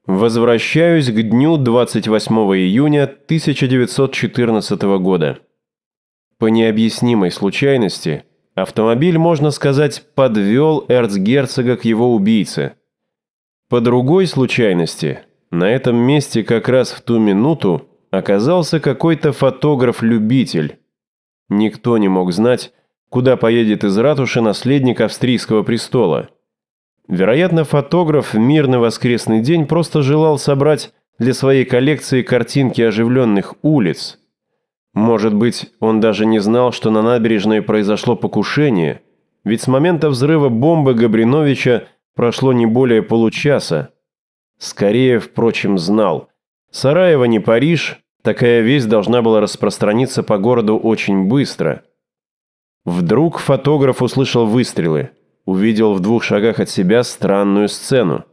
Возвращаюсь к дню 28 июня 1914 года. По необъяснимой случайности автомобиль, можно сказать, подвел эрцгерцога к его убийце. По другой случайности на этом месте как раз в ту минуту оказался какой-то фотограф-любитель. Никто не мог знать, куда поедет из ратуши наследник австрийского престола. Вероятно, фотограф в мирный воскресный день просто желал собрать для своей коллекции картинки оживленных улиц. Может быть, он даже не знал, что на набережной произошло покушение, ведь с момента взрыва бомбы Габриновича прошло не более получаса. Скорее, впрочем, знал. Сараево не Париж, такая весть должна была распространиться по городу очень быстро. Вдруг фотограф услышал выстрелы. Увидел в 2 шагах от себя странную сцену.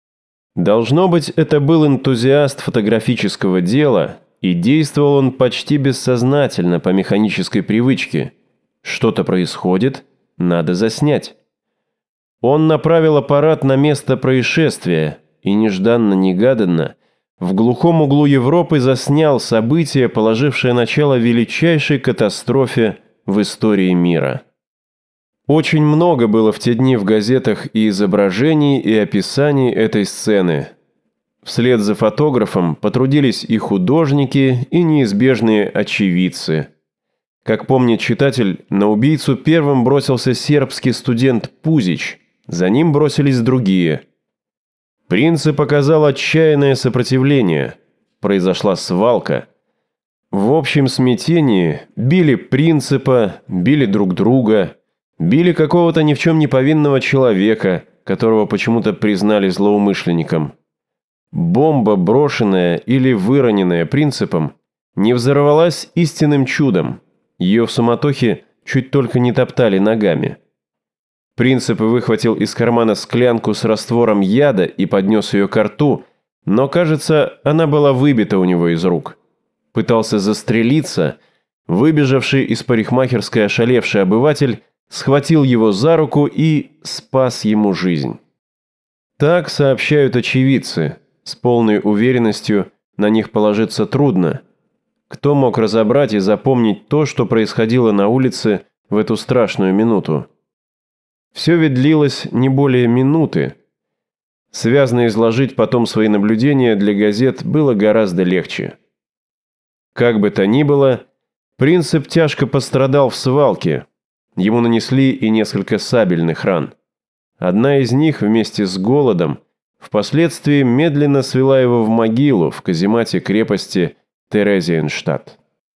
Должно быть, это был энтузиаст фотографического дела, и действовал он почти бессознательно по механической привычке. Что-то происходит, надо заснять. Он направил аппарат на место происшествия и нежданно-негаданно в глухом углу Европы заснял событие, положившее начало величайшей катастрофе в истории мира. Очень много было в те дни в газетах и изображений, и описаний этой сцены. Вслед за фотографом потрудились и художники, и неизбежные очевидцы. Как помнит читатель, на убийцу первым бросился сербский студент Пузич, за ним бросились другие. Принцип оказал отчаянное сопротивление. Произошла свалка. В общем смятении били принципа, били друг друга. Били какого-то ни в чем не повинного человека, которого почему-то признали злоумышленником. Бомба, брошенная или выроненная принципом, не взорвалась истинным чудом. Ее в суматохе чуть только не топтали ногами. Принцип выхватил из кармана склянку с раствором яда и поднес ее ко рту, но, кажется, она была выбита у него из рук. Пытался застрелиться, выбежавший из парикмахерской ошалевший обыватель схватил его за руку и спас ему жизнь. Так сообщают очевидцы. С полной уверенностью на них положиться трудно. Кто мог разобрать и запомнить то, что происходило на улице в эту страшную минуту? Все ведь длилось не более минуты. Связно изложить потом свои наблюдения для газет было гораздо легче. Как бы то ни было, принцип тяжко пострадал в свалке. Ему нанесли и несколько сабельных ран. Одна из них вместе с голодом впоследствии медленно свела его в могилу в каземате крепости Терезиенштадт.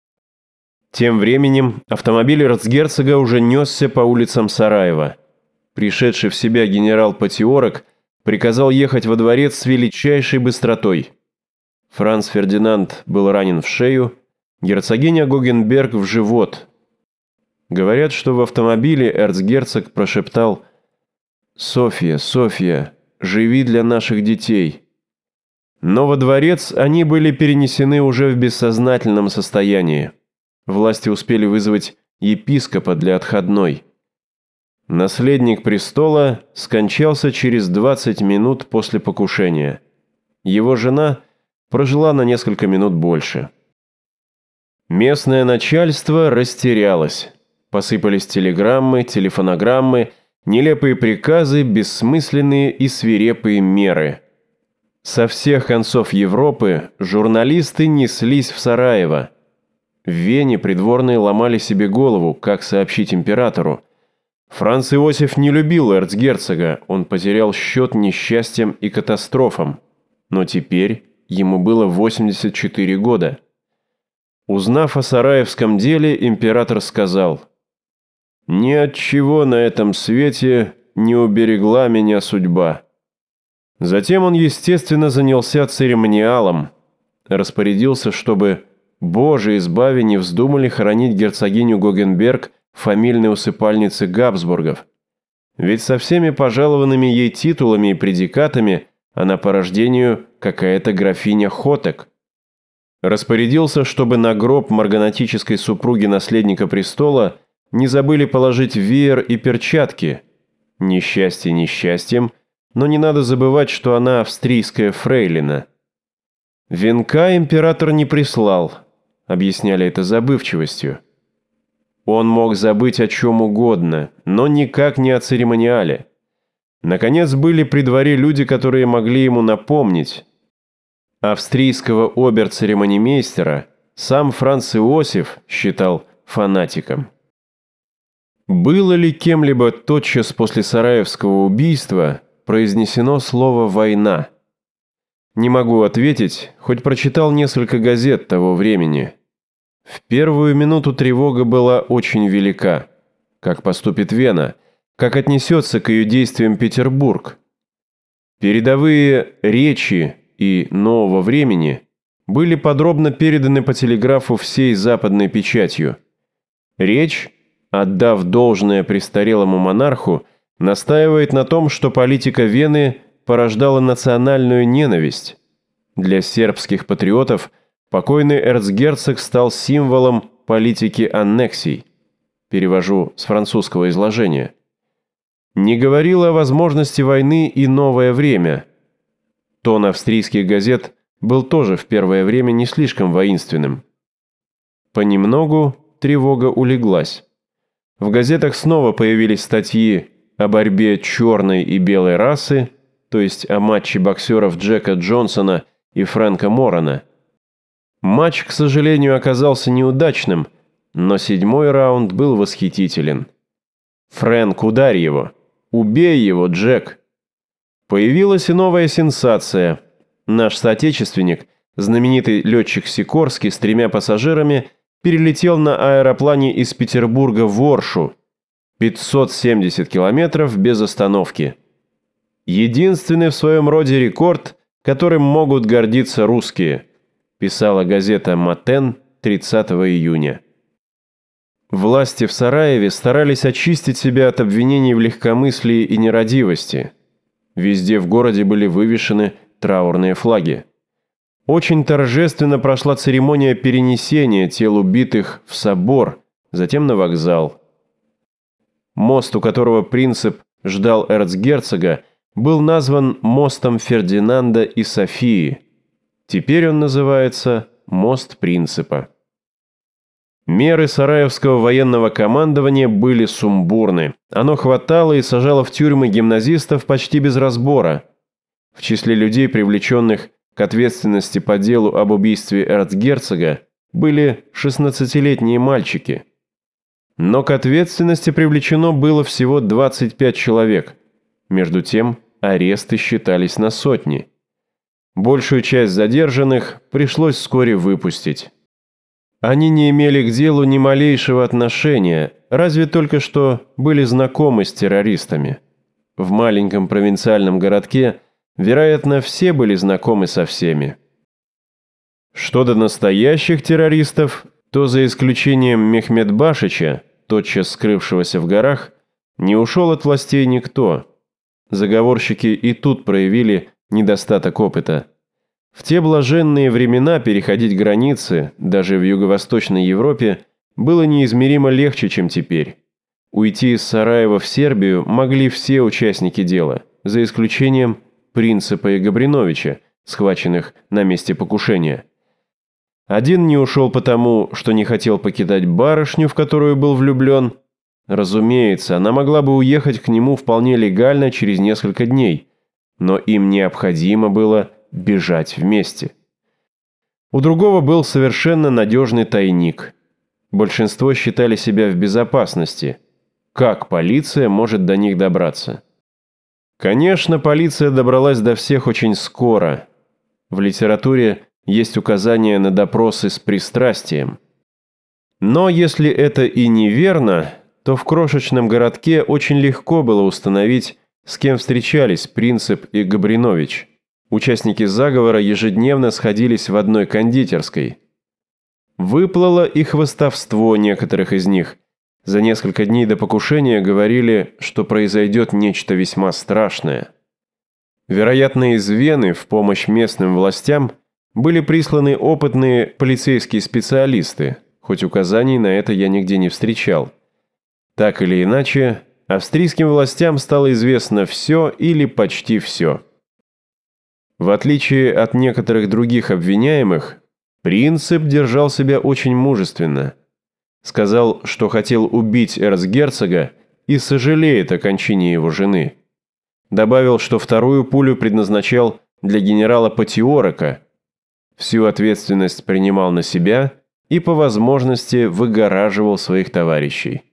Тем временем автомобиль эрцгерцога уже несся по улицам Сараева. Пришедший в себя генерал Потиорок приказал ехать во дворец с величайшей быстротой. Франц Фердинанд был ранен в шею, герцогиня Гогенберг в живот. Говорят, что в автомобиле эрцгерцог прошептал: «Софья, Софья, живи для наших детей». Но во дворец они были перенесены уже в бессознательном состоянии. Власти успели вызвать епископа для отходной. Наследник престола скончался через 20 минут после покушения. Его жена прожила на несколько минут больше. Местное начальство растерялось. Посыпались телеграммы, телефонограммы, нелепые приказы, бессмысленные и свирепые меры. Со всех концов Европы журналисты неслись в Сараево. В Вене придворные ломали себе голову, как сообщить императору. Франц Иосиф не любил эрцгерцога, он потерял счет несчастьям и катастрофам. Но теперь ему было 84 года. Узнав о сараевском деле, император сказал: «Ни от чего на этом свете не уберегла меня судьба». Затем он, естественно, занялся церемониалом. Распорядился, чтобы, Боже избави, не вздумали хоронить герцогиню Гогенберг в фамильной усыпальнице Габсбургов. Ведь со всеми пожалованными ей титулами и предикатами она по рождению какая-то графиня Хотек. Распорядился, чтобы на гроб марганатической супруги наследника престола не забыли положить веер и перчатки. Несчастье несчастьем, но не надо забывать, что она австрийская фрейлина. Венка император не прислал, объясняли это забывчивостью. Он мог забыть о чем угодно, но никак не о церемониале. Наконец, были при дворе люди, которые могли ему напомнить. Австрийского обер-церемонимейстера сам Франц Иосиф считал фанатиком. Было ли кем-либо тотчас после Сараевского убийства произнесено слово «война»? Не могу ответить, хоть прочитал несколько газет того времени. В первую минуту тревога была очень велика. Как поступит Вена? Как отнесется к ее действиям Петербург? Передовые речи и «Нового времени» были подробно переданы по телеграфу всей западной печатью. Речь, отдав должное престарелому монарху, настаивает на том, что политика Вены порождала национальную ненависть. Для сербских патриотов покойный эрцгерцог стал символом политики аннексий. Перевожу с французского изложения. Не говорило о возможности войны и «Новое время». Тон австрийских газет был тоже в первое время не слишком воинственным. Понемногу тревога улеглась. В газетах снова появились статьи о борьбе черной и белой расы, то есть о матче боксеров Джека Джонсона и Фрэнка Морана. Матч, к сожалению, оказался неудачным, но 7-й раунд был восхитителен. «Фрэнк, ударь его! Убей его, Джек!» Появилась и новая сенсация. Наш соотечественник, знаменитый летчик Сикорский с 3 пассажирами, перелетел на аэроплане из Петербурга в Оршу. 570 километров без остановки. Единственный в своем роде рекорд, которым могут гордиться русские, писала газета «Матен» 30 июня. Власти в Сараеве старались очистить себя от обвинений в легкомыслии и нерадивости. Везде в городе были вывешены траурные флаги. Очень торжественно прошла церемония перенесения тел убитых в собор, затем на вокзал. Мост, у которого принцип ждал эрцгерцога, был назван мостом Фердинанда и Софии. Теперь он называется «Мост принципа». Меры Сараевского военного командования были сумбурны. Оно хватало и сажало в тюрьмы гимназистов почти без разбора. В числе людей, привлеченных к ответственности по делу об убийстве эрцгерцога, были 16-летние мальчики. Но к ответственности привлечено было всего 25 человек. Между тем, аресты считались на сотни. Большую часть задержанных пришлось вскоре выпустить. Они не имели к делу ни малейшего отношения, разве только что были знакомы с террористами. В маленьком провинциальном городке, вероятно, все были знакомы со всеми. Что до настоящих террористов, то за исключением Мехмедбашича, тотчас скрывшегося в горах, не ушел от властей никто. Заговорщики и тут проявили недостаток опыта. В те блаженные времена переходить границы, даже в Юго-Восточной Европе, было неизмеримо легче, чем теперь. Уйти из Сараева в Сербию могли все участники дела, за исключением Принципа и Габриновича, схваченных на месте покушения. Один не ушел потому, что не хотел покидать барышню, в которую был влюблен. Разумеется, она могла бы уехать к нему вполне легально через несколько дней, но им необходимо было бежать вместе. У другого был совершенно надежный тайник. Большинство считали себя в безопасности. Как полиция может до них добраться? Конечно, полиция добралась до всех очень скоро. В литературе есть указания на допросы с пристрастием. Но если это и неверно, то в крошечном городке очень легко было установить, с кем встречались Принцип и Габринович. Участники заговора ежедневно сходились в одной кондитерской. Выплыло и хвастовство некоторых из них. За несколько дней до покушения говорили, что произойдет нечто весьма страшное. Вероятно, из Вены в помощь местным властям были присланы опытные полицейские специалисты, хоть указаний на это я нигде не встречал. Так или иначе, австрийским властям стало известно все или почти все. В отличие от некоторых других обвиняемых, Принцип держал себя очень мужественно. Сказал, что хотел убить эрцгерцога и сожалеет о кончине его жены. Добавил, что вторую пулю предназначал для генерала Патиорока. Всю ответственность принимал на себя и по возможности выгораживал своих товарищей.